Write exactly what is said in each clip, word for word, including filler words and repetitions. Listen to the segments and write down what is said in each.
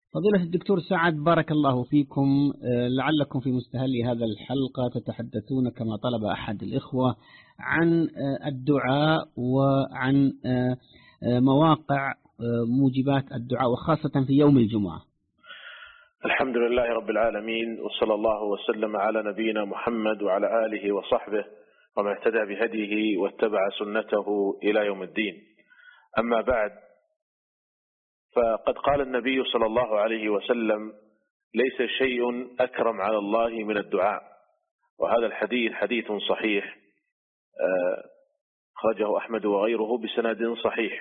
فضيلة الدكتور سعد، بارك الله فيكم. لعلكم في مستهل هذا الحلقة تتحدثون كما طلب أحد الإخوة عن الدعاء وعن مواقع موجبات الدعاء وخاصة في يوم الجمعة. الحمد لله رب العالمين، وصلى الله وسلم على نبينا محمد وعلى آله وصحبه ومن اهتدى بهديه واتبع سنته إلى يوم الدين. أما بعد، فقد قال النبي صلى الله عليه وسلم: ليس شيء أكرم على الله من الدعاء. وهذا الحديث حديث صحيح خرجه أحمد وغيره بسند صحيح.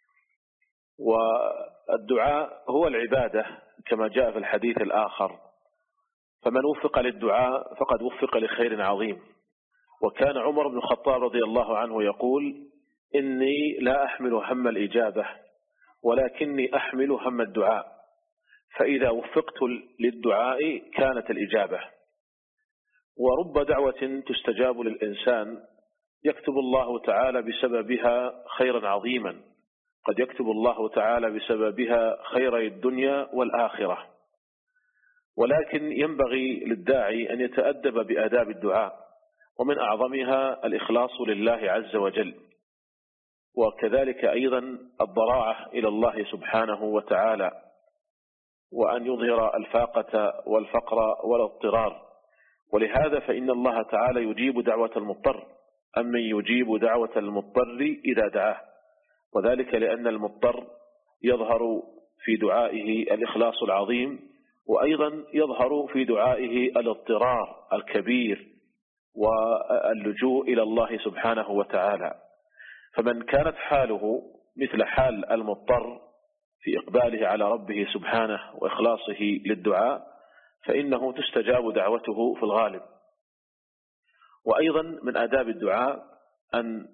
والدعاء هو العبادة كما جاء في الحديث الآخر، فمن وفق للدعاء فقد وفق لخير عظيم. وكان عمر بن الخطاب رضي الله عنه يقول: إني لا أحمل هم الإجابة ولكني أحمل هم الدعاء، فإذا وفقت للدعاء كانت الإجابة. ورب دعوة تستجاب للإنسان يكتب الله تعالى بسببها خيرا عظيما، قد يكتب الله تعالى بسببها خيري الدنيا والآخرة. ولكن ينبغي للداعي أن يتأدب بآداب الدعاء، ومن أعظمها الإخلاص لله عز وجل، وكذلك أيضا الضراعة إلى الله سبحانه وتعالى، وأن يظهر الفاقة والفقر والاضطرار. ولهذا فإن الله تعالى يجيب دعوة المضطر، أمن يجيب دعوة المضطر إذا دعاه، وذلك لأن المضطر يظهر في دعائه الإخلاص العظيم، وأيضا يظهر في دعائه الاضطرار الكبير واللجوء إلى الله سبحانه وتعالى. فمن كانت حاله مثل حال المضطر في إقباله على ربه سبحانه وإخلاصه للدعاء فإنه تستجاب دعوته في الغالب. وأيضا من آداب الدعاء أن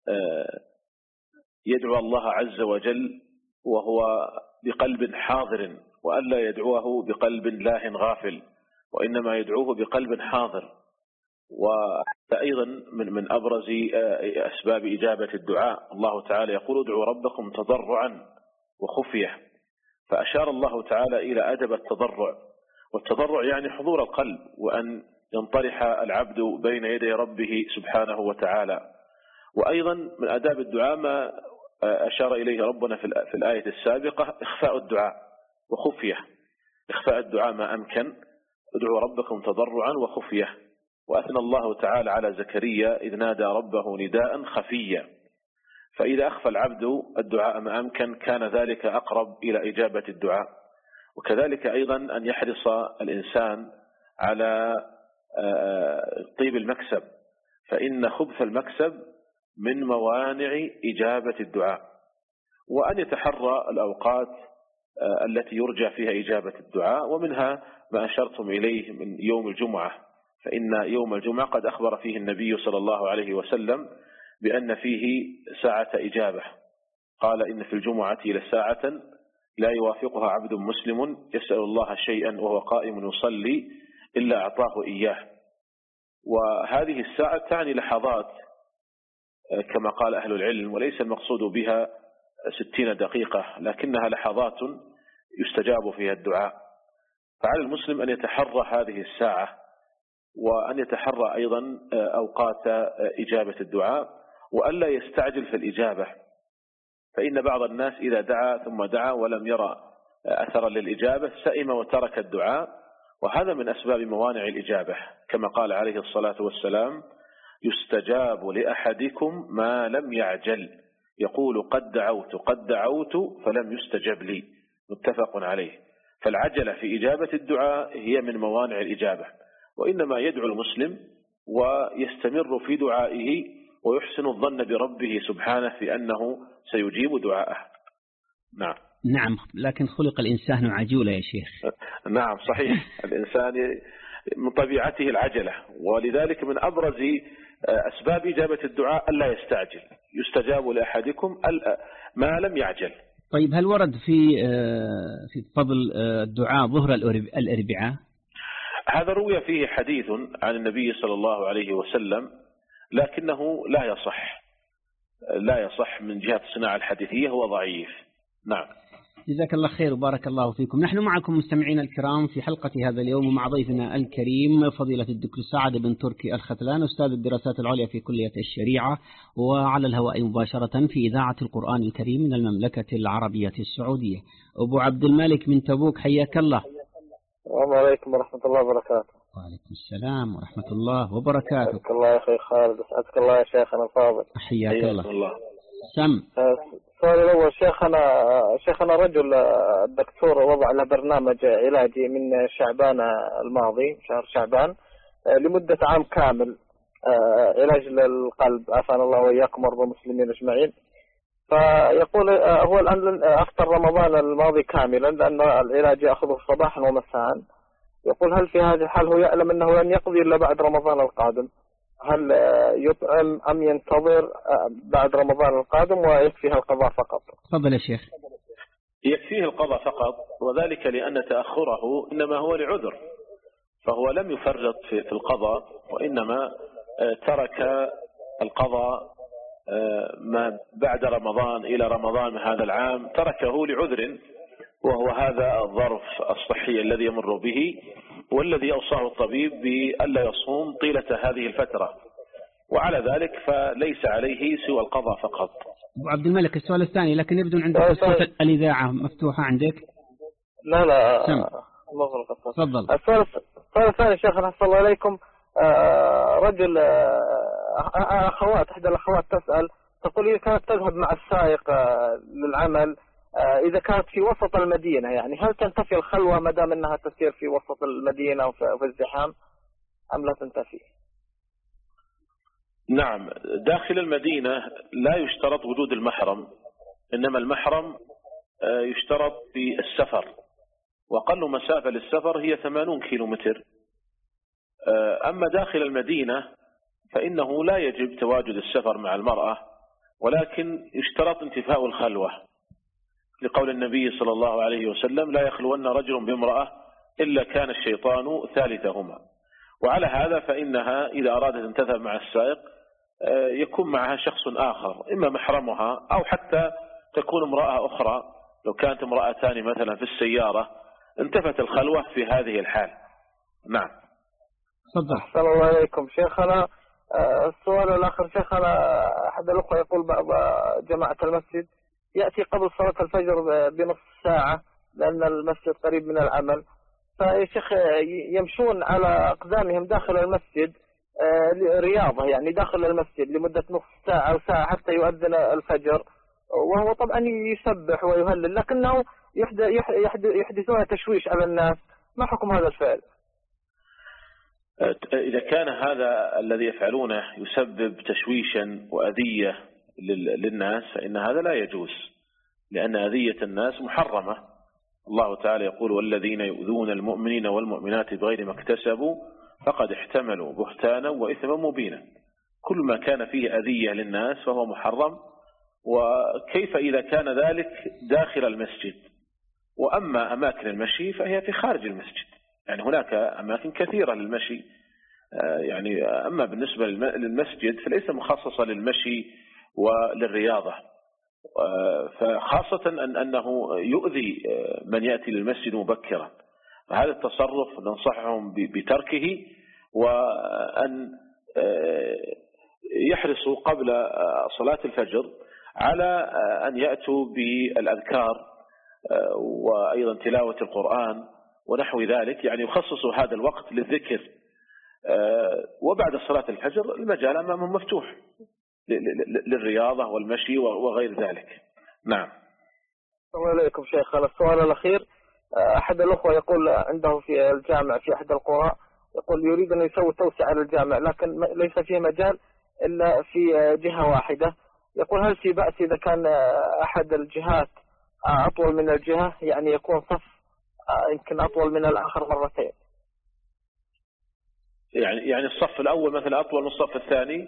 يدعو الله عز وجل وهو بقلب حاضر، وألا يدعوه بقلب لاه غافل، وإنما يدعوه بقلب حاضر. وأيضا من من أبرز أسباب إجابة الدعاء الله تعالى يقول: ادعوا ربكم تضرعا وخفية. فأشار الله تعالى إلى أدب التضرع، والتضرع يعني حضور القلب، وأن ينطرح العبد بين يدي ربه سبحانه وتعالى. وأيضا من آداب الدعاء ما أشار إليه ربنا في الآية السابقة: إخفاء الدعاء وخفية. إخفاء الدعاء ما أمكن، ادعوا ربكم تضرعا وخفية. وأثنى الله تعالى على زكريا إذ نادى ربه نداء خفيا، فإذا أخفى العبد الدعاء ما أمكن كان ذلك أقرب إلى إجابة الدعاء. وكذلك أيضا أن يحرص الإنسان على طيب المكسب، فإن خبث المكسب من موانع إجابة الدعاء. وأن يتحرى الأوقات التي يرجى فيها إجابة الدعاء، ومنها ما أشرتم إليه من يوم الجمعة، فإن يوم الجمعة قد أخبر فيه النبي صلى الله عليه وسلم بأن فيه ساعة إجابة. قال: إن في الجمعة لساعة لا يوافقها عبد مسلم يسأل الله شيئا وهو قائم يصلي إلا أعطاه إياه. وهذه الساعة تعني لحظات كما قال أهل العلم، وليس المقصود بها ستين دقيقة، لكنها لحظات يستجاب فيها الدعاء. فعلى المسلم أن يتحرى هذه الساعة، وأن يتحرى أيضا أوقات إجابة الدعاء، وألا يستعجل في الإجابة. فإن بعض الناس إذا دعا ثم دعا ولم يرى أثرا للإجابة سئم وترك الدعاء، وهذا من أسباب موانع الإجابة، كما قال عليه الصلاة والسلام: يستجاب لأحدكم ما لم يعجل، يقول قد دعوت قد دعوت فلم يستجب لي، متفق عليه. فالعجلة في إجابة الدعاء هي من موانع الإجابة، وإنما يدعو المسلم ويستمر في دعائه ويحسن الظن بربه سبحانه في أنه سيجيب دعاءه. نعم نعم لكن خلق الإنسان عجولا يا شيخ. نعم صحيح، الإنسان من طبيعته العجلة، ولذلك من أبرز أسباب إجابة الدعاء ألا يستعجل. يستجاب لأحدكم ما لم يعجل. طيب، هل ورد في في فضل الدعاء ظهر الأربعاء؟ هذا روي فيه حديث عن النبي صلى الله عليه وسلم، لكنه لا يصح لا يصح من جهة الصناعة الحديثية، هو ضعيف. نعم. جزاك الله خير وبارك الله فيكم. نحن معكم مستمعين الكرام في حلقة هذا اليوم ومع ضيفنا الكريم فضيلة الدكتور سعد بن تركي الختلان أستاذ الدراسات العليا في كلية الشريعة، وعلى الهواء مباشرة في إذاعة القرآن الكريم من المملكة العربية السعودية. أبو عبد الملك من تبوك، حياك الله. السلام عليكم ورحمة الله وبركاته. وعليكم السلام ورحمة الله وبركاته. أسعدك الله يا أخي خالد، أسعدك الله يا شيخنا الفاضل. حياك الله. الله. سم. السؤال الأول، شيخنا شيخنا رجل الدكتور وضع له برنامج علاجي من شعبان الماضي، شهر شعبان، لمدة عام كامل، علاج للقلب، عافانا الله وإياكم وارض المسلمين أجمعين. فيقول هو الآن أفطر رمضان الماضي كاملا لأن العلاج يأخذه صباحا ومساء. يقول هل في هذه الحال هو يعلم أنه لن يقضي إلا بعد رمضان القادم، هل يطعم أم ينتظر بعد رمضان القادم ويكفيها القضاء فقط؟ تفضل يا شيخ. يكفيه القضاء فقط، وذلك لأن تأخره إنما هو لعذر، فهو لم يفرط في القضاء وإنما ترك القضاء ما بعد رمضان إلى رمضان من هذا العام، تركه لعذر، وهو هذا الظرف الصحي الذي يمر به والذي أوصاه الطبيب بألا يصوم طيلة هذه الفترة، وعلى ذلك فليس عليه سوى القضاء فقط. أبو عبد الملك السؤال الثاني، لكن يبدو عندك صوت الإذاعة مفتوحة عندك. لا لا سم. مغلقة. تفضل. السؤال الثاني شيخنا صلى الله عليكم، رجل أخوات إحدى الأخوات تسأل، تقول إذا كانت تذهب مع السائق للعمل إذا كانت في وسط المدينة، يعني هل تنتفي الخلوة ما دام أنها تسير في وسط المدينة وفي الزحام أم لا تنتفي؟ نعم، داخل المدينة لا يشترط وجود المحرم، إنما المحرم يشترط في السفر، وأقل مسافة للسفر هي ثمانون كيلو متر. أما داخل المدينة فإنه لا يجب تواجد السفر مع المرأة، ولكن يشترط انتفاء الخلوة، لقول النبي صلى الله عليه وسلم لا يخلون رجل بامرأة إلا كان الشيطان ثالثهما. وعلى هذا فإنها إذا أرادت أن تذهب مع السائق يكون معها شخص آخر، إما محرمها أو حتى تكون امرأة أخرى. لو كانت امرأتان مثلا في السيارة انتفت الخلوة في هذه الحال. نعم. تفضل. أحسن الله عليكم شيخنا. السؤال الآخر شيخنا، أحد الأخوة يقول بعض جماعة المسجد يأتي قبل صلاة الفجر بنصف ساعة لأن المسجد قريب من العمل، فيا شيخ يمشون على أقدامهم داخل المسجد رياضة، يعني داخل المسجد لمدة نصف ساعة أو ساعة حتى يؤذن الفجر، وهو طبعا يسبح ويهلل، لكنه يحدثون تشويش على الناس. ما حكم هذا الفعل؟ إذا كان هذا الذي يفعلونه يسبب تشويشا وأذية للناس فإن هذا لا يجوز، لأن أذية الناس محرمة. الله تعالى يقول والذين يؤذون المؤمنين والمؤمنات بغير ما اكتسبوا فقد احتملوا بهتانا وإثما مبينا. كل ما كان فيه أذية للناس فهو محرم، وكيف إذا كان ذلك داخل المسجد؟ وأما أماكن المشي فهي في خارج المسجد، يعني هناك أماكن كثيرة للمشي، يعني أما بالنسبة للمسجد فليس مخصصة للمشي وللرياضة، فخاصة أن أنه يؤذي من يأتي للمسجد مبكرا. فهذا التصرف ننصحهم بتركه، وأن يحرصوا قبل صلاة الفجر على أن يأتوا بالأذكار وأيضا تلاوة القرآن ونحو ذلك، يعني يخصصوا هذا الوقت للذكر، وبعد صلاة الفجر المجال أمامهم مفتوح للرياضة والمشي وغير ذلك. نعم. السلام عليكم شيخ. السؤال الأخير، أحد الأخوة يقول عنده في الجامع في أحد القرى، يقول يريد أن يسوي توسعة للجامع لكن ليس فيه مجال إلا في جهة واحدة. يقول هل في بأس إذا كان أحد الجهات أطول من الجهة، يعني يكون صف يمكن أطول من الآخر مرتين؟ يعني يعني الصف الأول مثلا أطول من الصف الثاني؟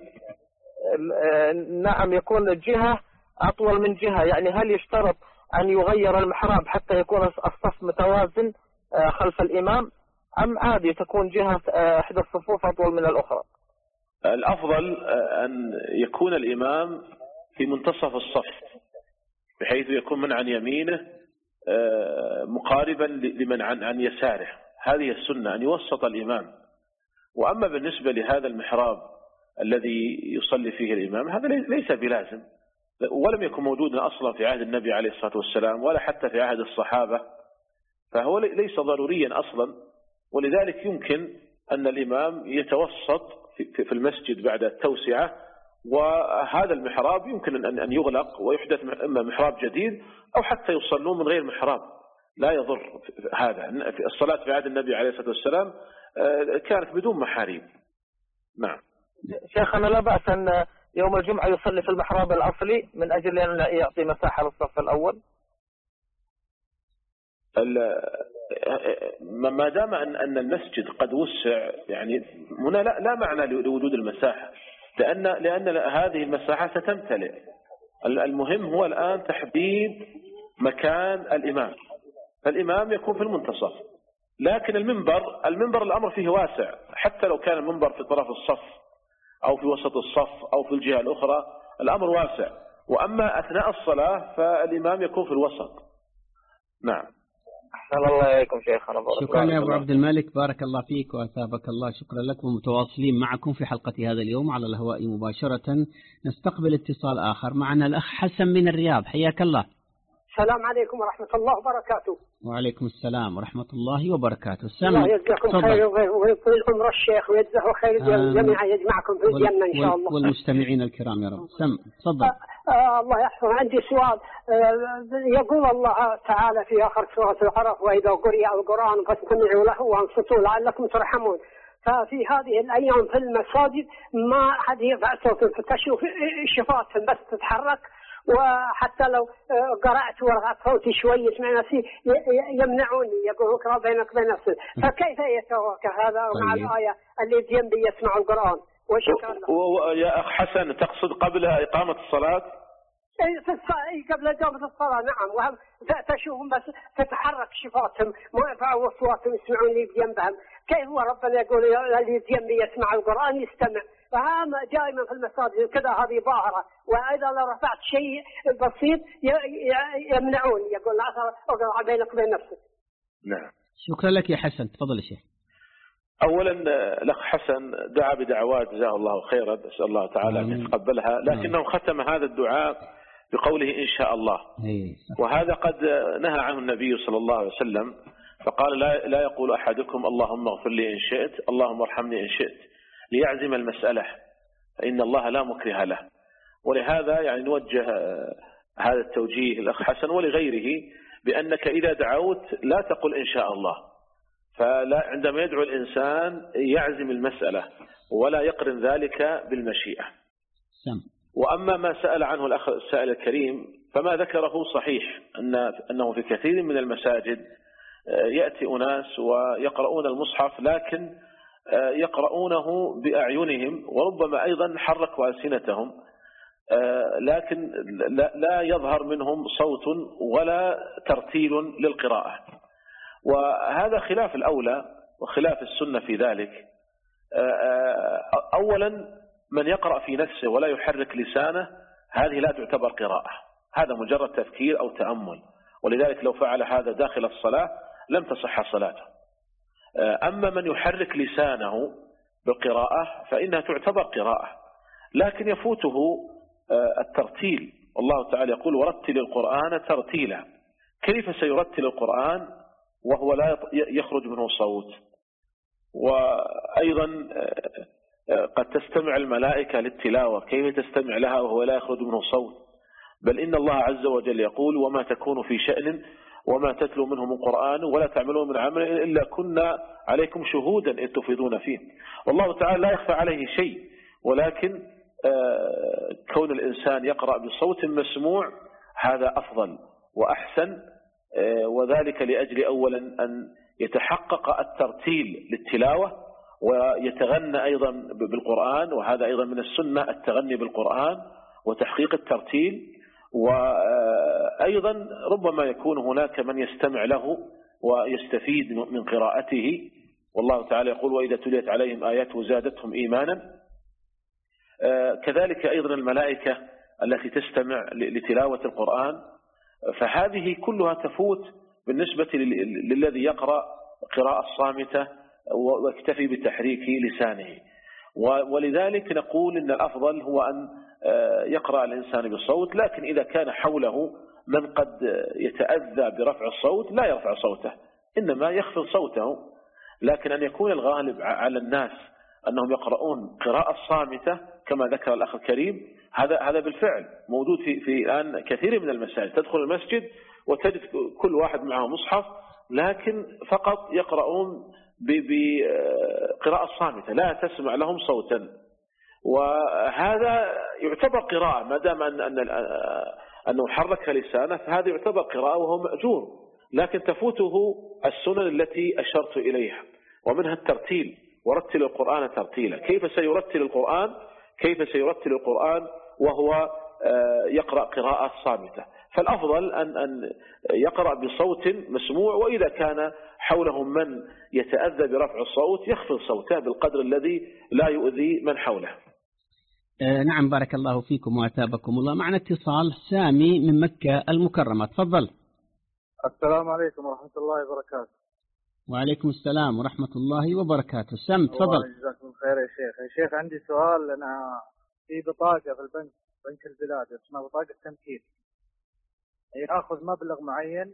نعم، يكون الجهة أطول من جهة، يعني هل يشترط أن يغير المحراب حتى يكون الصف متوازن خلف الإمام، أم عادي تكون جهة إحدى الصفوف أطول من الأخرى؟ الأفضل أن يكون الإمام في منتصف الصف، بحيث يكون من عن يمينه مقاربا لمن عن عن يساره. هذه السنة أن يوسط الإمام. وأما بالنسبة لهذا المحراب الذي يصلي فيه الإمام هذا ليس بلازم، ولم يكن موجودا أصلا في عهد النبي عليه الصلاة والسلام ولا حتى في عهد الصحابة، فهو ليس ضروريا أصلا. ولذلك يمكن أن الإمام يتوسط في المسجد بعد التوسعة، وهذا المحراب يمكن أن يغلق ويحدث إما محراب جديد أو حتى يصلون من غير محراب، لا يضر هذا. الصلاة في عهد النبي عليه الصلاة والسلام كانت بدون محاريب. نعم شيخنا، لا بأس أن يوم الجمعة يصلي في المحراب الأصلي من أجل أن يعطي مساحة للصف الأول؟ ما دام أن المسجد قد وسع، يعني هنا لا, لا معنى لوجود المساحة، لأن لأن هذه المساحة ستمتلئ. المهم هو الآن تحديد مكان الإمام، فالإمام يكون في المنتصف، لكن المنبر المنبر الأمر فيه واسع، حتى لو كان المنبر في طرف الصف أو في وسط الصف أو في الجهة الأخرى الأمر واسع. وأما أثناء الصلاة فالإمام يكون في الوسط. نعم. أحسن الله إليكم شيخنا. شكرا يا أبو عبد الملك، بارك الله فيك وأثابك الله. شكرا لكم. متواصلين معكم في حلقة هذا اليوم على الهواء مباشرة. نستقبل اتصال آخر. معنا الأخ حسن من الرياض، حياك الله. السلام عليكم ورحمة الله وبركاته. وعليكم السلام ورحمة الله وبركاته. الله يجزاكم خير ويطول عمر الشيخ ويجزاه خير جميعا، يجمعكم في الجنة إن شاء الله. والمستمعين الكرام يا رب. سم تفضل. آه آه الله يحفظ. عندي سؤال. آه يقول الله تعالى في آخر سورة العرف: وإذا قرئ القرآن فاستمعوا له وانصتوا لعلكم ترحمون. ففي هذه الأيام في المساجد ما أحد يرفع صوته، فتشوف شفاتهم بس تتحرك، وحتى لو قرأت ورفعت صوتي شوي يسمع نفسي يمنعوني، يقولون كما بينك وبين نفسك. فكيف يتوافق هذا مع الآية اللي جنبي يسمع القرآن؟ وشكرا له. يا أخ حسن، تقصد قبل إقامة الصلاة؟ في الصلاة، قبل إقامة الصلاة نعم. وهم تشوفهم بس تتحرك شفاتهم، ما يرفعوا أصواتهم يسمعون لي بجنبهم. كيف هو ربنا يقول اللي جنبي يسمع القرآن يستمع؟ فهم دائما في المساجد كذا، هذه ظاهرة. وإذا لو رفعت شيء بسيط يمنعوني، يقول لا أقرأ بينك وبين نفسك. نعم. شكرا لك يا حسن. تفضل يا شيخ. أولا الأخ حسن دعا بدعوات جزاه الله خيرا، أسأل الله تعالى أن يتقبلها، لكنه ختم هذا الدعاء بقوله إن شاء الله، وهذا قد نهى عنه النبي صلى الله عليه وسلم، فقال لا, لا يقول أحدكم اللهم اغفر لي إن شئت، اللهم ارحمني إن شئت، ليعزم المسألة، فإن الله لا مكره له. ولهذا يعني نوجه هذا التوجيه الأخ حسن ولغيره بأنك إذا دعوت لا تقل إن شاء الله، فلا عندما يدعو الإنسان يعزم المسألة ولا يقرن ذلك بالمشيئة. وأما ما سأل عنه الأخ السائل الكريم فما ذكره صحيح، أن أنه في كثير من المساجد يأتي أناس ويقرؤون المصحف، لكن يقرؤونه بأعينهم وربما أيضا حركوا ألسنتهم، لكن لا يظهر منهم صوت ولا ترتيل للقراءة، وهذا خلاف الأولى وخلاف السنة في ذلك. أولا من يقرأ في نفسه ولا يحرك لسانه هذه لا تعتبر قراءة، هذا مجرد تفكير أو تأمل، ولذلك لو فعل هذا داخل الصلاة لم تصح صلاته. أما من يحرك لسانه بالقراءة فإنها تعتبر قراءة، لكن يفوته الترتيل، والله تعالى يقول ورتل القرآن ترتيلا. كيف سيرتل القرآن وهو لا يخرج منه صوت؟ وأيضا قد تستمع الملائكة للتلاوة، كيف تستمع لها وهو لا يخرج منه صوت؟ بل إن الله عز وجل يقول وما تكون في شأن وما تتلو منه من قرآن ولا تعملون من عمل إلا كنا عليكم شهودا إذ تفيضون فيه. والله تعالى لا يخفى عليه شيء، ولكن كون الإنسان يقرأ بصوت مسموع هذا أفضل وأحسن، وذلك لأجل أولا أن يتحقق الترتيل للتلاوة ويتغنى أيضا بالقرآن، وهذا أيضا من السنة التغني بالقرآن وتحقيق الترتيل، وأيضا ربما يكون هناك من يستمع له ويستفيد من قراءته، والله تعالى يقول وإذا تليت عليهم آياته زادتهم إيمانا. كذلك أيضا الملائكة التي تستمع لتلاوة القرآن فهذه كلها تفوت بالنسبة للذي يقرأ قراءة صامتة واكتفي بتحريك لسانه. ولذلك نقول إن الأفضل هو أن يقرأ الإنسان بصوت، لكن إذا كان حوله من قد يتأذى برفع الصوت لا يرفع صوته، إنما يخفض صوته. لكن أن يكون الغالب على الناس أنهم يقرؤون قراءة صامتة كما ذكر الأخ الكريم، هذا هذا بالفعل موجود في في الآن كثير من المساجد. تدخل المسجد وتجد كل واحد معه مصحف، لكن فقط يقرؤون بقراءة صامتة لا تسمع لهم صوتا، وهذا يعتبر قراءة ما دام أن أن أنه حرك لسانه، فهذا يعتبر قراءة وهو مأجور، لكن تفوته السنن التي أشرت إليها، ومنها الترتيل، ورتل القرآن ترتيلا. كيف سيرتل القرآن؟ كيف سيرتل القرآن وهو يقرأ قراءة صامتة؟ فالأفضل أن أن يقرأ بصوت مسموع، وإذا كان حوله من يتأذى برفع الصوت يخفض صوته بالقدر الذي لا يؤذي من حوله. آه نعم، بارك الله فيكم وأثابكم الله. معنا اتصال سامي من مكة المكرمة، تفضل. السلام عليكم ورحمة الله وبركاته. وعليكم السلام ورحمة الله وبركاته. سم تفضل. الله يجزاكم خير يا شيخ. يا شيخ عندي سؤال. أنا في بطاقة في البنك، بنك البلاد، اسمها بطاقة تمكين، يأخذ مبلغ معين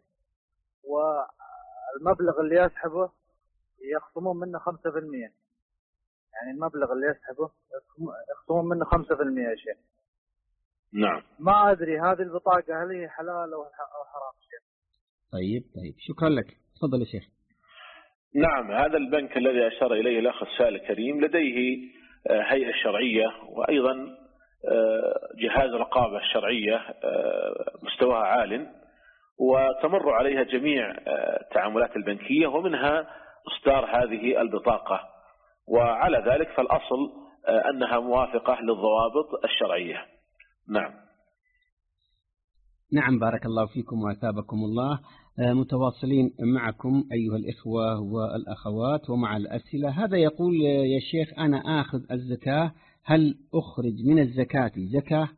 والمبلغ اللي يسحبه يخصمون منه خمسة بالمئة، يعني المبلغ اللي يسحبه يخصمون منه خمسة بالمئة يا شيخ. نعم. ما أدري هذه البطاقة هل هي حلال أو حرام شيخ؟ طيب طيب شكرا لك، تفضل يا شيخ. نعم، هذا البنك الذي أشار إليه الأخ السائل الكريم لديه هيئة شرعية، وأيضا جهاز رقابة الشرعية مستواها عال، وتمر عليها جميع التعاملات البنكية، ومنها إصدار هذه البطاقة، وعلى ذلك فالأصل أنها موافقة للضوابط الشرعية. نعم. نعم، بارك الله فيكم وأثابكم الله. متواصلين معكم أيها الإخوة والأخوات ومع الأسئلة. هذا يقول يا شيخ أنا آخذ الزكاة، هل أخرج من الزكاة زكاة؟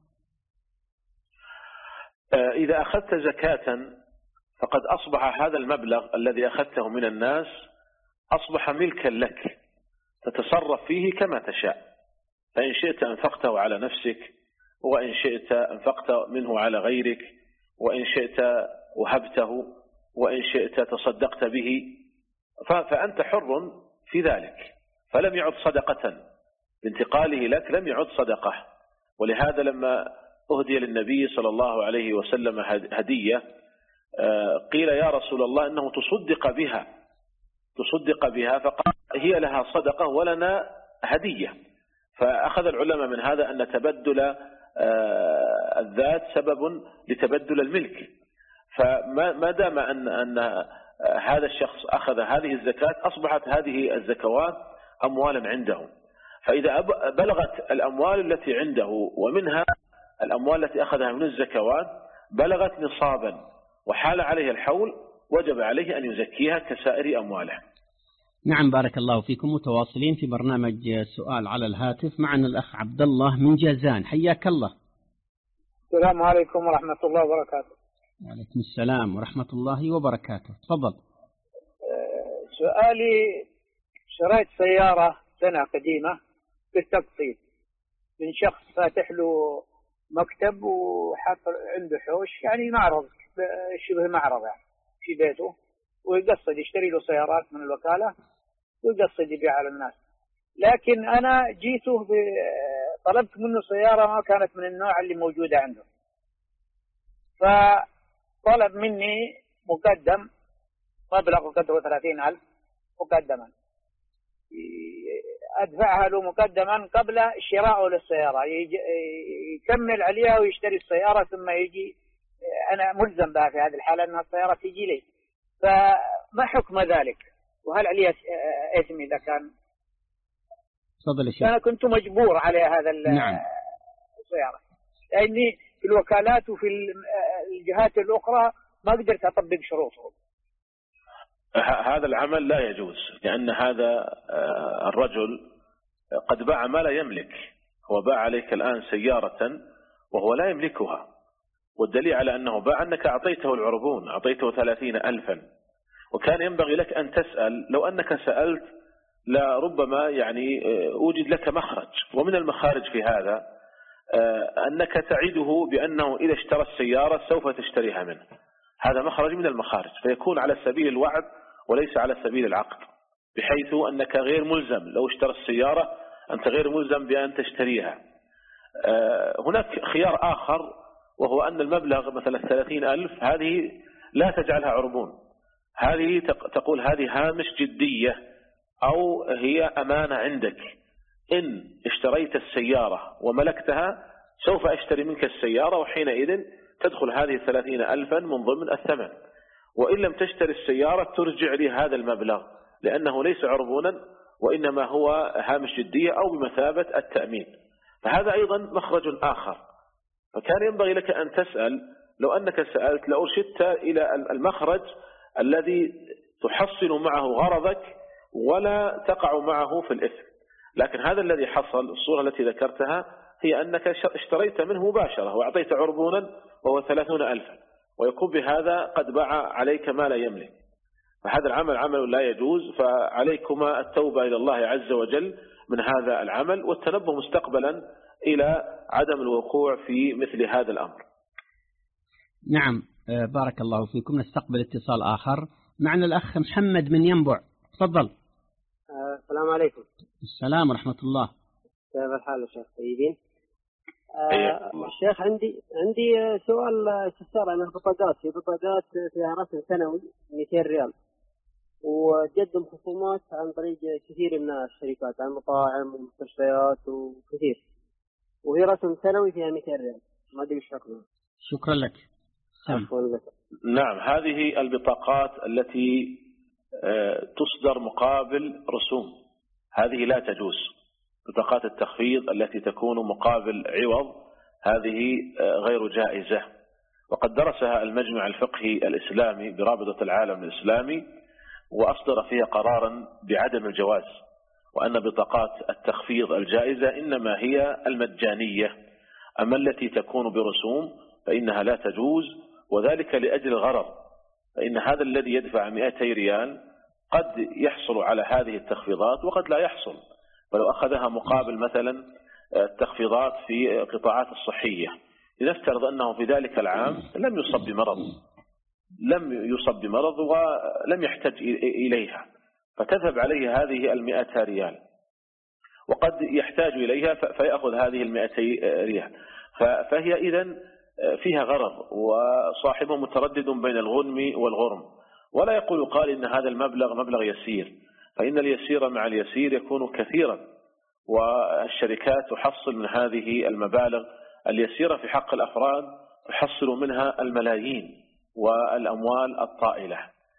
إذا أخذت زكاة فقد أصبح هذا المبلغ الذي أخذته من الناس أصبح ملكا لك، تتصرف فيه كما تشاء، فإن شئت أنفقته على نفسك، وإن شئت أنفقت منه على غيرك، وإن شئت وهبته، وإن شئت تصدقت به، فأنت حر في ذلك، فلم يعد صدقة بانتقاله لك، لم يعد صدقة. ولهذا لما أهدي للنبي صلى الله عليه وسلم هدية قيل يا رسول الله إنه تصدق بها تصدق بها فقال هي لها صدقة ولنا هدية. فأخذ العلماء من هذا أن تبدل الذات سبب لتبدل الملك، فما دام أن أن هذا الشخص أخذ هذه الزكاة أصبحت هذه الزكوات أموالا عنده، فإذا بلغت الأموال التي عنده ومنها الأموال التي أخذها من الزكوات بلغت نصابا وحال عليه الحول وجب عليه أن يزكيها كسائر أمواله. نعم، بارك الله فيكم. متواصلين في برنامج سؤال على الهاتف. معنا الأخ عبد الله من جازان، حياك الله. السلام عليكم ورحمة الله وبركاته. وعليكم السلام ورحمة الله وبركاته، تفضل. سؤالي، شريت سيارة سنة قديمة بالتقسيط من شخص فاتح له مكتب وحاط عنده حوش، يعني معرض شبه معرض يعني في بيته، ويقصد يشتري له سيارات من الوكالة ويقصد يبيع على الناس. لكن أنا جيته طلبت منه سيارة ما كانت من النوع اللي موجودة عنده، فطلب مني مقدم مبلغ قدره ثلاثين ألف مقدما، أدفعها له مقدما قبل شرائه للسيارة، يكمل عليها ويشتري السيارة ثم يجي أنا ملزم بها في هذه الحالة أن السيارة تجي لي، فما حكم ذلك؟ وهل عليها إثم إذا كان؟ تفضل يا شيخ. أنا كنت مجبور على هذا نعم. السيارة، لأني في الوكالات وفي الجهات الأخرى ما قدرت أطبق شروطه. هذا العمل لا يجوز، لأن هذا الرجل قد باع ما لا يملك، هو باع عليك الآن سيارة وهو لا يملكها، والدليل على أنه باع أنك أعطيته العربون، أعطيته ثلاثين ألفا، وكان ينبغي لك أن تسأل. لو أنك سألت لربما يعني أوجد لك مخرج، ومن المخارج في هذا أنك تعده بأنه إذا اشترى السيارة سوف تشتريها منه. هذا مخرج من المخارج، فيكون على سبيل الوعد وليس على سبيل العقد، بحيث أنك غير ملزم لو اشترى السيارة، أنت غير ملزم بأن تشتريها. هناك خيار آخر، وهو أن المبلغ مثلا ثلاثين ألف هذه لا تجعلها عربون، هذه تقول هذه هامش جدية أو هي أمانة عندك، إن اشتريت السيارة وملكتها سوف أشتري منك السيارة، وحينئذ تدخل هذه الثلاثين ألفا من ضمن الثمن. وإن لم تشتري السيارة ترجع لي هذا المبلغ، لأنه ليس عربونا وإنما هو هامش جدية أو بمثابة التأمين. فهذا أيضا مخرج آخر. فكان ينبغي لك أن تسأل، لو أنك سألت لأرشدت إلى المخرج الذي تحصل معه غرضك ولا تقع معه في الإثم. لكن هذا الذي حصل، الصورة التي ذكرتها هي أنك اشتريت منه مباشرة وأعطيت عربونا وهو ثلاثون ألفا، ويكون بهذا قد باع عليك ما لا يملك. فهذا العمل عمل لا يجوز، فعليكما التوبة إلى الله عز وجل من هذا العمل، والتنبه مستقبلا إلى عدم الوقوع في مثل هذا الأمر. نعم، بارك الله فيكم. نستقبل اتصال آخر. معنا الأخ محمد من ينبع، تفضل. السلام عليكم. السلام ورحمة الله. كيف الحال يا شيخ؟ طيبين؟ آه الشيخ عندي عندي سؤال استفسار عن البطاقات. في بطاقات فيها رسم سنوي مئتين ريال، وتقدم خصومات عن طريق كثير من الشركات، عن مطاعم ومستشفيات وكثير، وهي رسم سنوي فيها مئتين ريال. ما ادري ايش حكمها. شكرا لك. نعم، هذه البطاقات التي تصدر مقابل رسوم هذه لا تجوز. بطاقات التخفيض التي تكون مقابل عوض هذه غير جائزة، وقد درسها المجمع الفقهي الإسلامي برابطة العالم الإسلامي، وأصدر فيها قرارا بعدم الجواز، وأن بطاقات التخفيض الجائزة إنما هي المجانية، أما التي تكون برسوم فإنها لا تجوز، وذلك لأجل الغرر. فإن هذا الذي يدفع مئتي ريال قد يحصل على هذه التخفيضات وقد لا يحصل، فلو أخذها مقابل مثلا التخفيضات في القطاعات الصحية، لنفترض أنه في ذلك العام لم يصب بمرض لم يصب بمرض ولم يحتاج إليها، فتذهب عليه هذه المئة ريال، وقد يحتاج إليها فيأخذ هذه المئتي ريال، فهي إذن فيها غرض، وصاحبه متردد بين الغنم والغرم، ولا يقول قال إن هذا المبلغ مبلغ يسير، فإن اليسير مع اليسير يكون كثيرا، والشركات تحصل من هذه المبالغ اليسيرة في حق الأفراد تحصل منها الملايين والأموال الطائلة،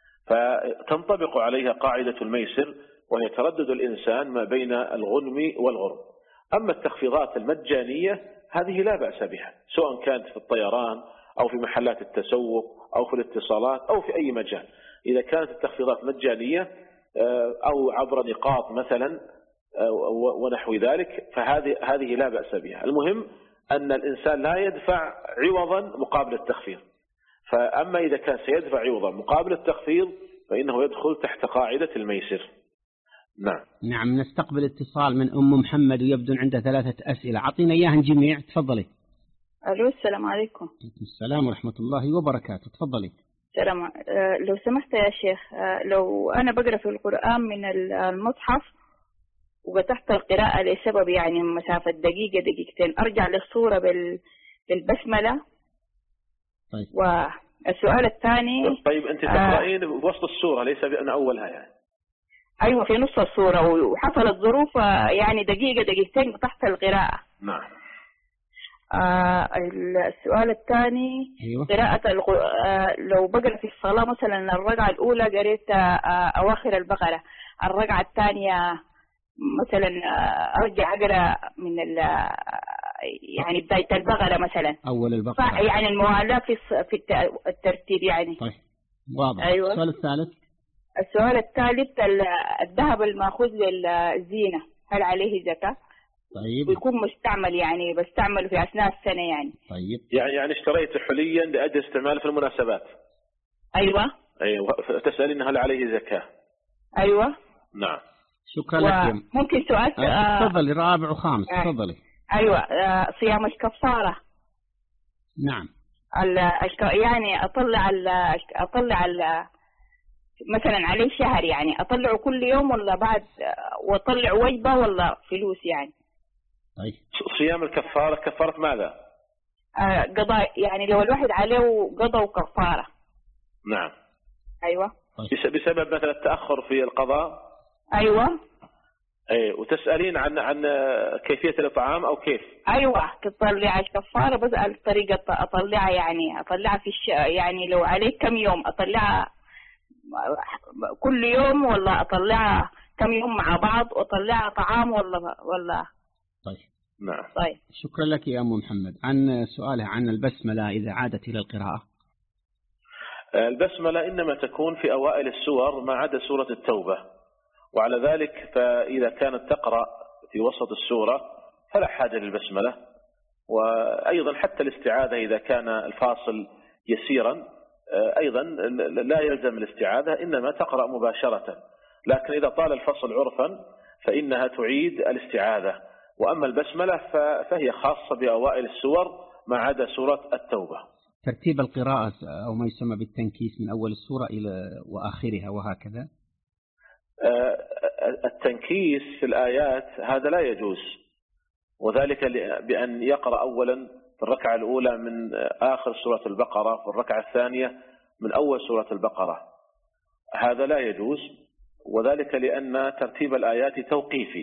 فتنطبق عليها قاعدة الميسر، وهي تردد الإنسان ما بين الغنم والغرم. أما التخفيضات المجانية هذه لا بأس بها، سواء كانت في الطيران أو في محلات التسوق أو في الاتصالات أو في أي مجال. إذا كانت التخفيضات مجانية أو عبر نقاط مثلا ونحو ذلك فهذه هذه لا بأس بها. المهم أن الإنسان لا يدفع عوضا مقابل التخفيض، فأما إذا كان سيدفع عوضا مقابل التخفيض فإنه يدخل تحت قاعدة الميسر. نعم. نعم، نستقبل اتصال من أم محمد، ويبدو عندها ثلاثة أسئلة، أعطينا إياها جميع. تفضلي. ألو، السلام عليكم. السلام ورحمة الله وبركاته. تفضلي. سلام. أه لو سمحت يا شيخ، أه لو أنا بقرأ في القرآن من المصحف وفتحت القراءة لسبب يعني مسافة دقيقة دقيقتين، أرجع للصورة بالبسملة. طيب. والسؤال الثاني. طيب أنت تقرأين آه بوسط السورة ليس بأن أولها يعني؟ أيوة، في نص السورة، وحصلت ظروف يعني دقيقة دقيقتين تحت القراءة. نعم. آه السؤال الثاني. أيوة. قراءة الغ... آه لو بقرأ في الصلاة مثلا الركعة الأولى قريت آه أواخر البقرة، الركعة الثانية مثلا آه أرجع أقرأ من ال يعني بداية البقرة مثلا، أول البقرة، يعني الموالاة في في الترتيب يعني. طيب، واضح. أيوة. السؤال الثالث. السؤال الثالث، الذهب المأخوذ للزينة هل عليه زكاة؟ طيب. ويكون مستعمل يعني بستعمله في أثناء السنة يعني. طيب. يعني يعني اشتريت حليا لأجل استعماله في المناسبات. أيوة. أيوة. تسألين هل عليه زكاة؟ أيوة. نعم. شكرا لك. ممكن سؤال؟ تفضلي. رابع وخامس. تفضلي. أيوة. صيام الكفارة. نعم. يعني أطلع ال أطلع ال مثلا عليه شهر يعني أطلعه كل يوم ولا بعد وأطلع وجبة ولا فلوس يعني؟ طيب. صيام الكفارة كفارة ماذا؟ آه قضاء يعني لو الواحد عليه قضاء وكفارة. نعم. أيوة. طيب. بسبب مثلا التأخر في القضاء. أيوة. ايه وتسألين عن عن كيفية الإطعام أو كيف؟ أيوة تطلع الكفارة بسأل طريقة أطلعها يعني أطلعها في الش... يعني لو عليه كم يوم أطلعها كل يوم ولا أطلعها كم يوم مع بعض وأطلعها طعام ولا ولا؟ طيب. نعم. طيب. شكرا لك يا أم محمد. عن سؤاله عن البسملة إذا عادت إلى القراءة. البسملة إنما تكون في أوائل السور ما عدا سورة التوبة، وعلى ذلك فإذا كانت تقرأ في وسط السورة فلا حاجة للبسملة، وأيضا حتى الاستعاذة إذا كان الفاصل يسيرا أيضا لا يلزم الاستعاذة، إنما تقرأ مباشرة، لكن إذا طال الفصل عرفا فإنها تعيد الاستعاذة. وأما البسملة فهي خاصة بأوائل السور ما عدا سورة التوبة. ترتيب القراءة أو ما يسمى بالتنكيس من أول السورة إلى وآخرها وهكذا. التنكيس في الآيات هذا لا يجوز، وذلك بأن يقرأ أولا في الركعة الأولى من آخر سورة البقرة، في الركعة الثانية من أول سورة البقرة، هذا لا يجوز، وذلك لأن ترتيب الآيات توقيفي.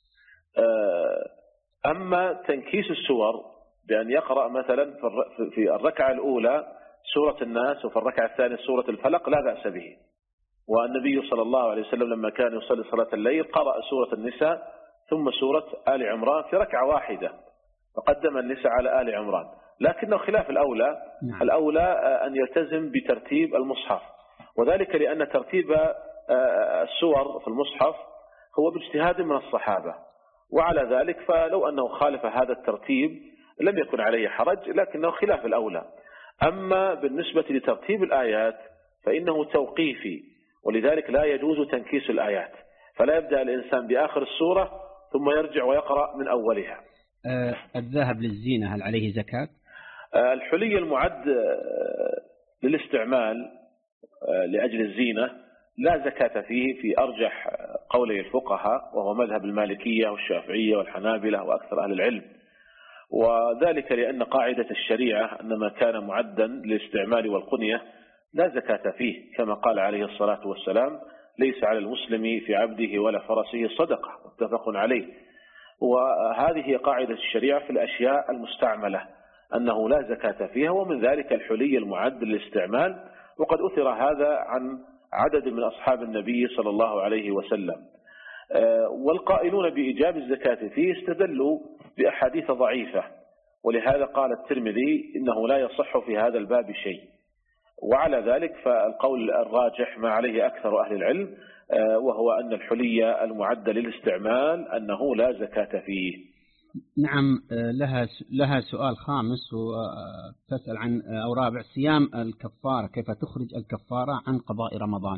أما تنكيس السور بأن يقرأ مثلا في الركعة الأولى سورة الناس وفي الركعة الثانية سورة الفلق لا بأس به. والنبي صلى الله عليه وسلم لما كان يصلي صلاة الليل قرأ سورة النساء ثم سورة آل عمران في ركعة واحدة، فقدم النساء على آل عمران، لكنه خلاف الأولى. نعم. الأولى أن يلتزم بترتيب المصحف، وذلك لأن ترتيب السور في المصحف هو باجتهاد من الصحابة، وعلى ذلك فلو أنه خالف هذا الترتيب لم يكن عليه حرج، لكنه خلاف الأولى. أما بالنسبة لترتيب الآيات فإنه توقيفي، ولذلك لا يجوز تنكيس الآيات، فلا يبدأ الإنسان بآخر السورة ثم يرجع ويقرأ من أولها. أه الذهب للزينة هل عليه زكاة؟ أه الحلي المعد أه للاستعمال أه لأجل الزينة لا زكاة فيه في أرجح قولي الفقهاء، وهو مذهب المالكية والشافعية والحنابلة وأكثر أهل العلم، وذلك لأن قاعدة الشريعة أن ما كان معدا للاستعمال والقنية لا زكاة فيه، كما قال عليه الصلاة والسلام: ليس على المسلم في عبده ولا فرسه صدقة، متفق عليه. وهذه هي قاعدة الشريعة في الأشياء المستعملة أنه لا زكاة فيها، ومن ذلك الحلي المعد للاستعمال، وقد أثر هذا عن عدد من أصحاب النبي صلى الله عليه وسلم. والقائلون بإيجاب الزكاة فيه استدلوا بأحاديث ضعيفة، ولهذا قال الترمذي إنه لا يصح في هذا الباب شيء. وعلى ذلك فالقول الراجح ما عليه أكثر أهل العلم، وهو أن الحلي المعد للاستعمال أنه لا زكاة فيه. نعم. لها لها سؤال خامس وتسأل عن أو رابع: صيام الكفارة، كيف تخرج الكفارة عن قضاء رمضان؟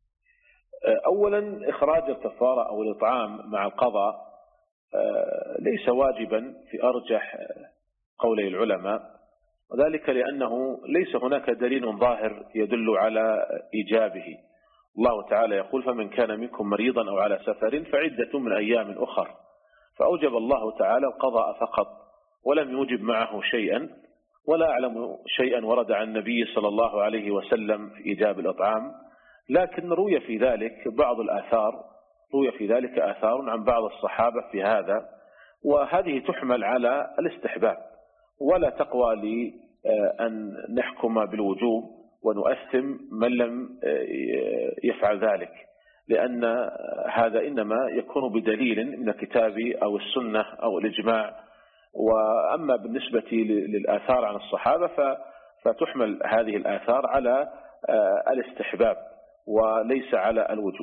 أولا إخراج الكفارة أو الإطعام مع القضاء ليس واجبا في أرجح قولي العلماء، وذلك لأنه ليس هناك دليل ظاهر يدل على إيجابه. الله تعالى يقول: فمن كان منكم مريضا أو على سفر فعدة من أيام أخر، فأوجب الله تعالى القضاء فقط ولم يوجب معه شيئا، ولا أعلم شيئا ورد عن النبي صلى الله عليه وسلم في إيجاب الإطعام، لكن روي في ذلك بعض الآثار، روي في ذلك آثار عن بعض الصحابة في هذا، وهذه تحمل على الاستحباب، ولا تقوى لأن نحكم بالوجوب ونؤثم من لم يفعل ذلك، لأن هذا إنما يكون بدليل من الكتاب أو السنة أو الإجماع. وأما بالنسبة للآثار عن الصحابة فتحمل هذه الآثار على الاستحباب وليس على الوجوب.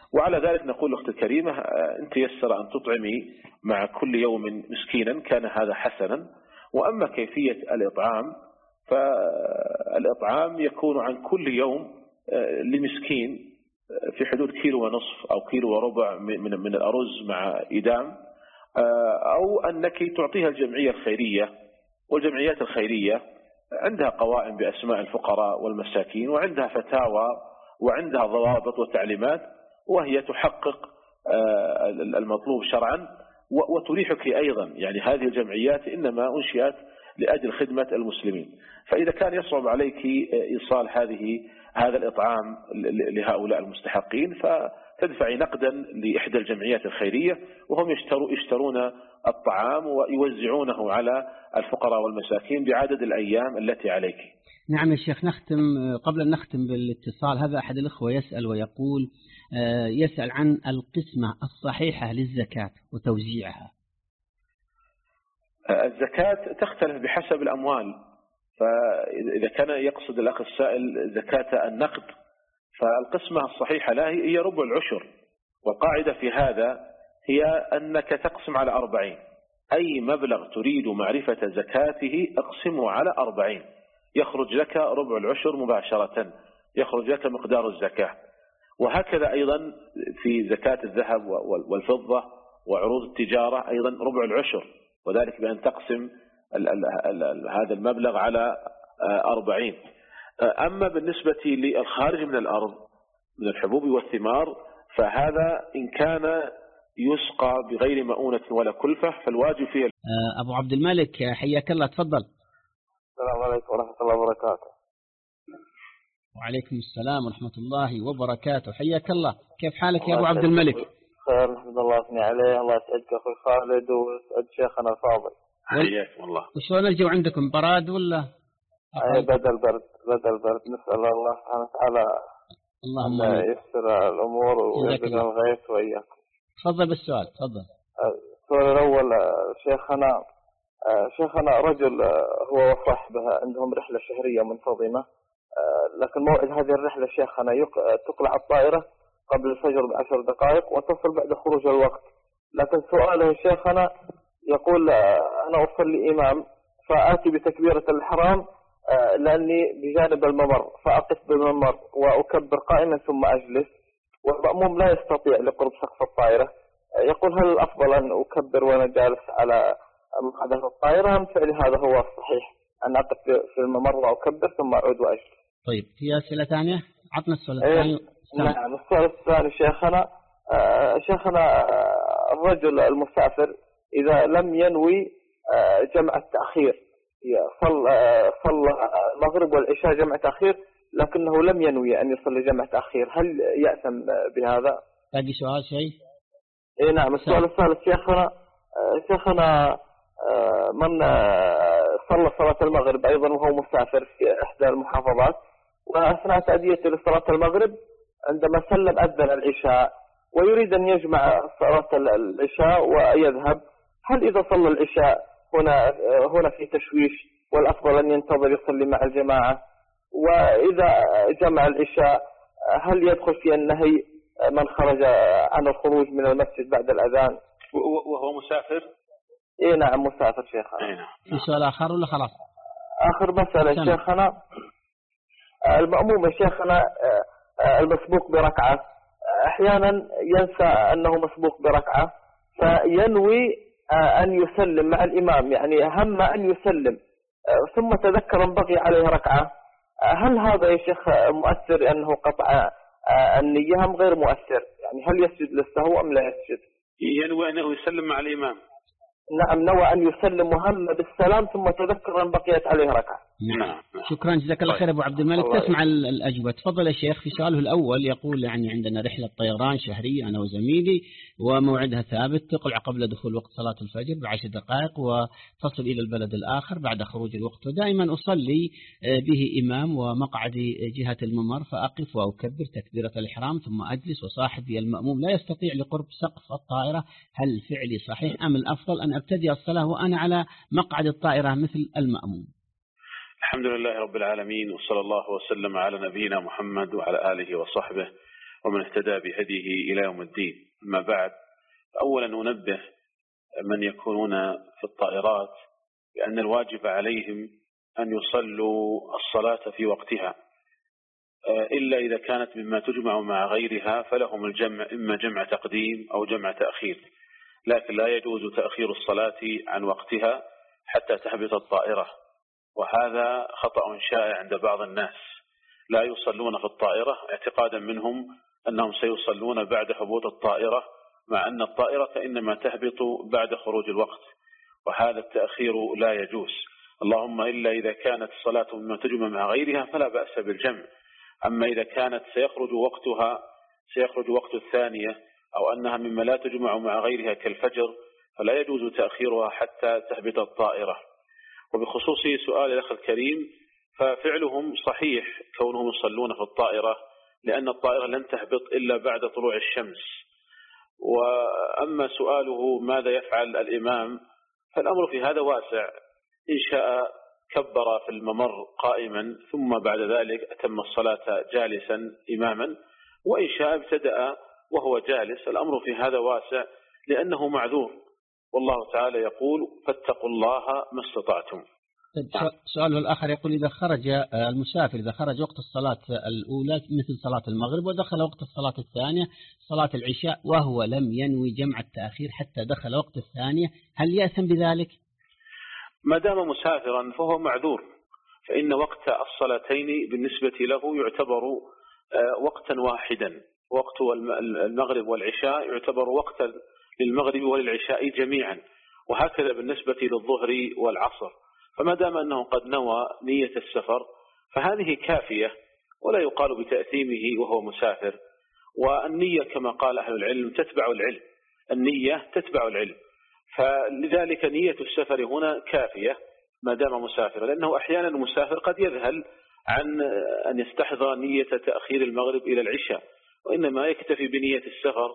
وعلى ذلك نقول أختي الكريمة إن تيسر أن تطعمي مع كل يوم مسكينا كان هذا حسنا. وأما كيفية الإطعام فالإطعام يكون عن كل يوم لمسكين في حدود كيلو ونصف أو كيلو وربع من من الأرز مع إدام، أو أنك تعطيها الجمعية الخيرية، والجمعيات الخيرية عندها قوائم بأسماء الفقراء والمساكين، وعندها فتاوى وعندها ضوابط وتعليمات، وهي تحقق المطلوب شرعا وتريحك أيضا. يعني هذه الجمعيات إنما أنشئت لأجل خدمة المسلمين، فإذا كان يصعب عليك إيصال هذه هذا الإطعام لهؤلاء المستحقين فتدفعي نقدا لإحدى الجمعيات الخيرية، وهم يشتروا يشترون الطعام ويوزعونه على الفقراء والمساكين بعدد الأيام التي عليك. نعم يا شيخ، نختم قبل أن نختم بالاتصال. هذا أحد الأخوة يسأل ويقول يسأل عن القسمة الصحيحة للزكاة وتوزيعها. الزكاة تختلف بحسب الأموال، فإذا كان يقصد الأخ السائل زكاة النقد فالقسمة الصحيحة لا هي ربع العشر، والقاعدة في هذا هي أنك تقسم على أربعين، أي مبلغ تريد معرفة زكاته اقسمه على أربعين، يخرج لك ربع العشر مباشرة، يخرج لك مقدار الزكاة. وهكذا أيضا في زكاة الذهب والفضة وعروض التجارة أيضا ربع العشر، وذلك بأن تقسم ال ال ال هذا المبلغ على أربعين. أما بالنسبة للخارج من الأرض من الحبوب والثمار فهذا إن كان يسقى بغير مؤونة ولا كلفة فالواجب فيه. أبو عبد الملك حياك الله، تفضل. السلام عليكم ورحمة الله وبركاته. وعليكم السلام ورحمة الله وبركاته، حياك الله. كيف حالك يا أبو عبد الملك؟ خير الحمد لله، أثني عليه. الله يسعدك أخوي خالد ويسعد شيخنا الفاضل. حياكم الله. وشلون الجو عندكم، براد ولا؟ أي بدل برد بدل برد. نسأل الله سبحانه وتعالى اللهم أن ييسر الأمور ويرزقنا الغيث وإياكم. تفضل بالسؤال، تفضل. السؤال الأول شيخنا شيخنا رجل هو وصاحبه عندهم رحلة شهرية منتظمة، لكن موعد هذه الرحلة شيخنا تقلع الطائرة قبل الفجر بعشر دقائق وتصل بعد خروج الوقت. لكن سؤاله شيخنا يقول أنا أصلي إمام فآتي بتكبيرة الحرام لأني بجانب الممر فأقف بالممر وأكبر قائما ثم أجلس، والمأموم لا يستطيع لقرب سقف الطائرة. يقول هل الأفضل أن أكبر وأنا جالس على مقعد الطائرة أم فعل هذا هو الصحيح أن أقف في الممر وأكبر ثم أعود وأجلس؟ طيب في أسئلة ثانية؟ عطنا السؤال الثاني. نعم السؤال الثاني شيخنا شيخنا الرجل المسافر إذا لم ينوي جمع التأخير، صلى صلى المغرب والعشاء جمع تأخير لكنه لم ينوي أن يصلي جمع تأخير، هل يأثم بهذا؟ باقي سؤال شيء؟ إيه نعم. السؤال الثالث شيخنا شيخنا من صلى صلاة المغرب أيضا وهو مسافر في إحدى المحافظات، وأثناء تأديته لصلاة المغرب عندما سلم أذن العشاء ويريد أن يجمع صلاة العشاء ويذهب، هل إذا صلى العشاء هنا هنا في تشويش والأفضل أن ينتظر يصلي مع الجماعة؟ وإذا جمع العشاء هل يدخل في النهي من خرج عن الخروج من المسجد بعد الأذان وهو مسافر؟ إيه نعم مسافر شيخنا. إيه نعم. في سؤال آخر ولا خلاص؟ آخر مسألة شيخنا، المأموم شيخنا المسبوق بركعة أحيانا ينسى أنه مسبوق بركعة فينوي أن يسلم مع الإمام، يعني هم أن يسلم ثم تذكر أن بقي عليه ركعة، هل هذا يا شيخ مؤثر أنه قطع النية أم غير مؤثر؟ يعني هل يسجد للسهو أم لا يسجد؟ ينوي أنه يسلم مع الإمام. نعم نوى أن يسلم وهم بالسلام ثم تذكر أن بقيت عليه ركعة. نعم. شكرا جزاك الله خير أبو عبد الملك. تسمع الأجوبة. تفضل يا شيخ. في سؤاله الأول يقول يعني عندنا رحلة طيران شهرية أنا وزميلي وموعدها ثابت، تقلع قبل دخول وقت صلاة الفجر بعشر دقائق وتصل إلى البلد الآخر بعد خروج الوقت، ودائما أصلي به إمام ومقعدي جهة الممر فأقف وأكبر تكبيرة الإحرام ثم أجلس وصاحبي المأموم لا يستطيع لقرب سقف الطائرة، هل فعلي صحيح أم الأفضل أن أبتدي الصلاة وأنا على مقعد الطائرة مثل المأموم؟ الحمد لله رب العالمين، وصلى الله وسلم على نبينا محمد وعلى آله وصحبه ومن اهتدى بهديه إلى يوم الدين. أما بعد، أولا ننبه من يكونون في الطائرات بأن الواجب عليهم أن يصلوا الصلاة في وقتها، إلا إذا كانت مما تجمع مع غيرها فلهم الجمع، إما جمع تقديم أو جمع تأخير، لكن لا يجوز تأخير الصلاة عن وقتها حتى تهبط الطائرة، وهذا خطأ شائع عند بعض الناس، لا يصلون في الطائرة اعتقادا منهم أنهم سيصلون بعد هبوط الطائرة، مع أن الطائرة إنما تهبط بعد خروج الوقت، وهذا التأخير لا يجوز، اللهم إلا إذا كانت الصلاة مما تجمع مع غيرها فلا بأس بالجمع. أما إذا كانت سيخرج وقتها سيخرج وقت الثانية أو أنها مما لا تجمع مع غيرها كالفجر فلا يجوز تأخيرها حتى تهبط الطائرة. وبخصوص سؤال الأخ الكريم، ففعلهم صحيح كونهم يصلون في الطائرة، لأن الطائرة لن تهبط إلا بعد طلوع الشمس. وأما سؤاله ماذا يفعل الإمام، فالأمر في هذا واسع، إن شاء كبر في الممر قائما ثم بعد ذلك أتم الصلاة جالسا إماما، وإن شاء ابتدأ وهو جالس، الأمر في هذا واسع لأنه معذور، والله تعالى يقول فاتقوا الله ما استطعتم. سؤاله الآخر يقول إذا خرج المسافر إذا خرج وقت الصلاة الأولى مثل صلاة المغرب ودخل وقت الصلاة الثانية صلاة العشاء وهو لم ينوي جمع التأخير حتى دخل وقت الثانية، هل يأثم بذلك؟ ما دام مسافرا فهو معذور، فإن وقت الصلاتين بالنسبة له يعتبر وقتا واحدا، وقت المغرب والعشاء يعتبر وقتا للمغرب وللعشاء جميعا، وهكذا بالنسبة للظهر والعصر. فما دام أنه قد نوى نية السفر فهذه كافية ولا يقال بتأثيمه وهو مسافر. والنية كما قال أهل العلم تتبع العلم، النية تتبع العلم، فلذلك نية السفر هنا كافية ما دام مسافر، لأنه أحيانا المسافر قد يذهل عن أن يستحضر نية تأخير المغرب إلى العشاء، وإنما يكتفي بنية السفر،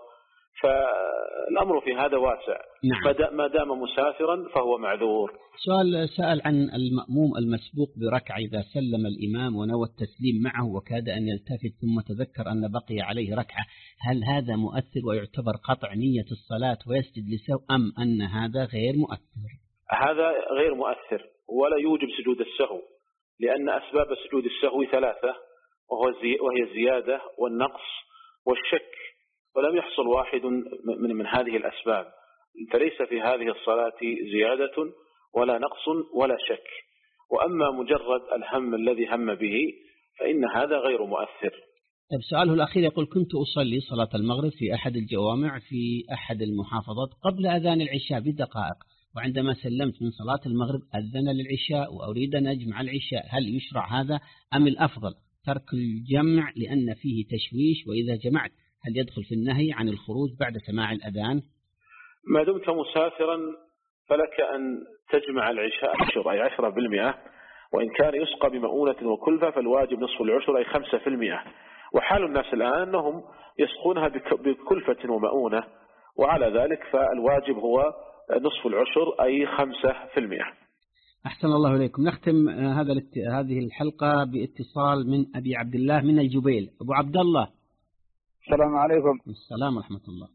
فالأمر في هذا واسع. نعم. ما دام مسافرا فهو معذور. سؤال سأل عن المأموم المسبوق بركعة إذا سلم الإمام ونوى التسليم معه وكاد أن يلتفت ثم تذكر أن بقي عليه ركعة، هل هذا مؤثر ويعتبر قطع نية الصلاة ويسجد لسهو، أم أن هذا غير مؤثر؟ هذا غير مؤثر ولا يوجب سجود السهو، لأن أسباب سجود السهو ثلاثة، وهي الزيادة والنقص والشك، ولم يحصل واحد من, من هذه الأسباب، فليس في هذه الصلاة زيادة ولا نقص ولا شك. وأما مجرد الهم الذي هم به فإن هذا غير مؤثر. سؤاله الأخير يقول كنت أصلي صلاة المغرب في أحد الجوامع في أحد المحافظات قبل أذان العشاء بدقائق، وعندما سلمت من صلاة المغرب أذن للعشاء وأريد أن أجمع العشاء، هل يشرع هذا أم الأفضل ترك الجمع لأن فيه تشويش، وإذا جمعت هل يدخل في النهي عن الخروج بعد سماع الأذان؟ ما دمت مسافرا فلك أن تجمع العشاء عشر أي عشرة بالمئة، وإن كان يسقى بمؤونة وكلفة فالواجب نصف العشر أي خمسة في المئة. وحال الناس الآن أنهم يسقونها بكلفة ومؤونة، وعلى ذلك فالواجب هو نصف العشر أي خمسة في المئة. أحسن الله إليكم. نختم هذا هذه الحلقة باتصال من أبي عبد الله من الجبيل. أبو عبد الله، السلام عليكم. السلام ورحمة الله.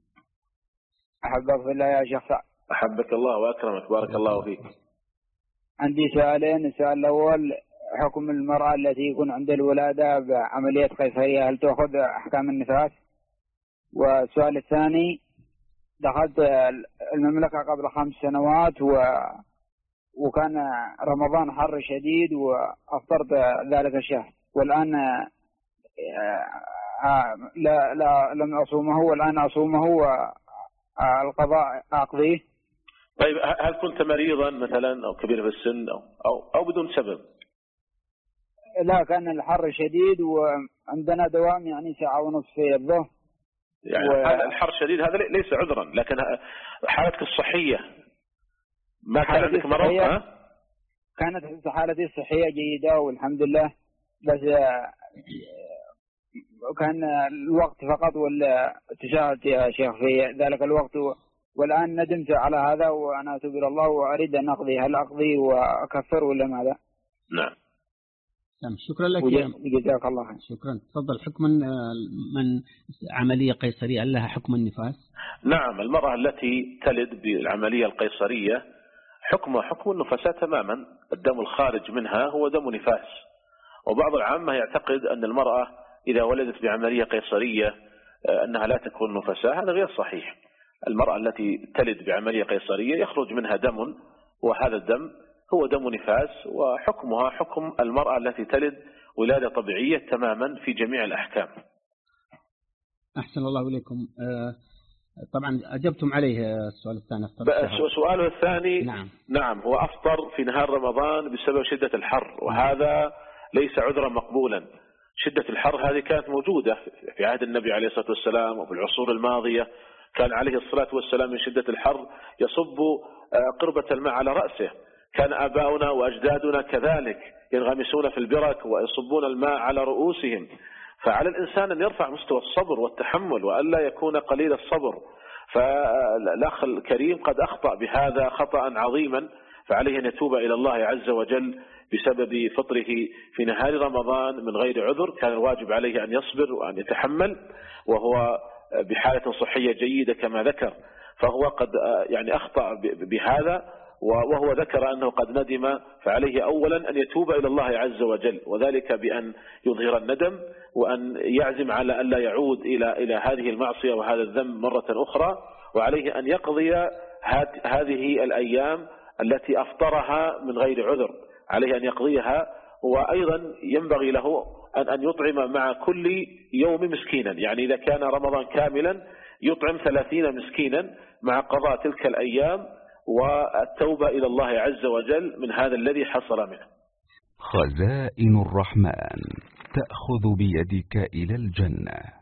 أحبك في الله يا شيخ سعد. أحبك الله وأكرمك، بارك الله فيك. عندي سؤالين. السؤال الأول حكم المرأة التي يكون عند الولادة بعملية قيصرية هل تأخذ أحكام النفاس؟ والسؤال الثاني دخلت المملكة قبل خمس سنوات و... وكان رمضان حر شديد وأفطرت ذلك الشهر، والآن لا لا لم أصومه والآن أصومه والقضاء أقضيه. طيب هل كنت مريضا مثلا أو كبير في السن أو أو, أو بدون سبب؟ لا، كان الحر شديد وعندنا دوام يعني ساعة ونصف في الظهر. يعني و... الحر شديد هذا ليس عذرا، لكن حالتك الصحية ما كان عندك مرض؟ ها؟ كانت حالتي الصحية جيدة والحمد لله، بس كان الوقت فقط ولا تشاهدت يا شيخ في ذلك الوقت، والآن ندمت على هذا وأنا أتوب إلى الله وأريد أن أقضي، هل أقضي وأكفر ولا ماذا؟ نعم. شكرا لك جزاك الله خير. شكرا. تفضل. حكم من عملية قيصرية لها حكم النفاس؟ نعم، المرأة التي تلد بالعملية القيصرية حكمها حكم النفساء تماما، الدم الخارج منها هو دم نفاس. وبعض العامة يعتقد أن المرأة إذا ولدت بعملية قيصرية أنها لا تكون نفساء، هذا غير صحيح. المرأة التي تلد بعملية قيصرية يخرج منها دم، وهذا الدم هو دم نفاس، وحكمها حكم المرأة التي تلد ولادة طبيعية تماما في جميع الأحكام. أحسن الله إليكم. طبعا أجبتم عليه السؤال الثاني. سؤاله الثاني نعم. نعم هو أفطر في نهار رمضان بسبب شدة الحر، وهذا ليس عذرا مقبولا. شدة الحر هذه كانت موجودة في عهد النبي عليه الصلاة والسلام وفي العصور الماضية، كان عليه الصلاة والسلام من شدة الحر يصب قربة الماء على رأسه. كان آباؤنا وأجدادنا كذلك ينغمسون في البرك ويصبون الماء على رؤوسهم. فعلى الإنسان أن يرفع مستوى الصبر والتحمل وألا يكون قليل الصبر. فالأخ الكريم قد أخطأ بهذا خطأ عظيما، فعليه أن يتوب إلى الله عز وجل بسبب فطره في نهار رمضان من غير عذر. كان الواجب عليه أن يصبر وأن يتحمل وهو بحالة صحية جيدة كما ذكر، فهو قد يعني أخطأ بهذا، وهو ذكر أنه قد ندم. فعليه أولا أن يتوب إلى الله عز وجل، وذلك بأن يظهر الندم وأن يعزم على أن لا يعود إلى إلى هذه المعصية وهذا الذنب مرة أخرى. وعليه أن يقضي هذه الأيام التي أفطرها من غير عذر، عليه أن يقضيها. وأيضا ينبغي له أن أن يطعم مع كل يوم مسكينا، يعني إذا كان رمضان كاملا يطعم ثلاثين مسكينا مع قضاء تلك الأيام والتوبة إلى الله عز وجل من هذا الذي حصل منه. خزائن الرحمن تأخذ بيدك إلى الجنة.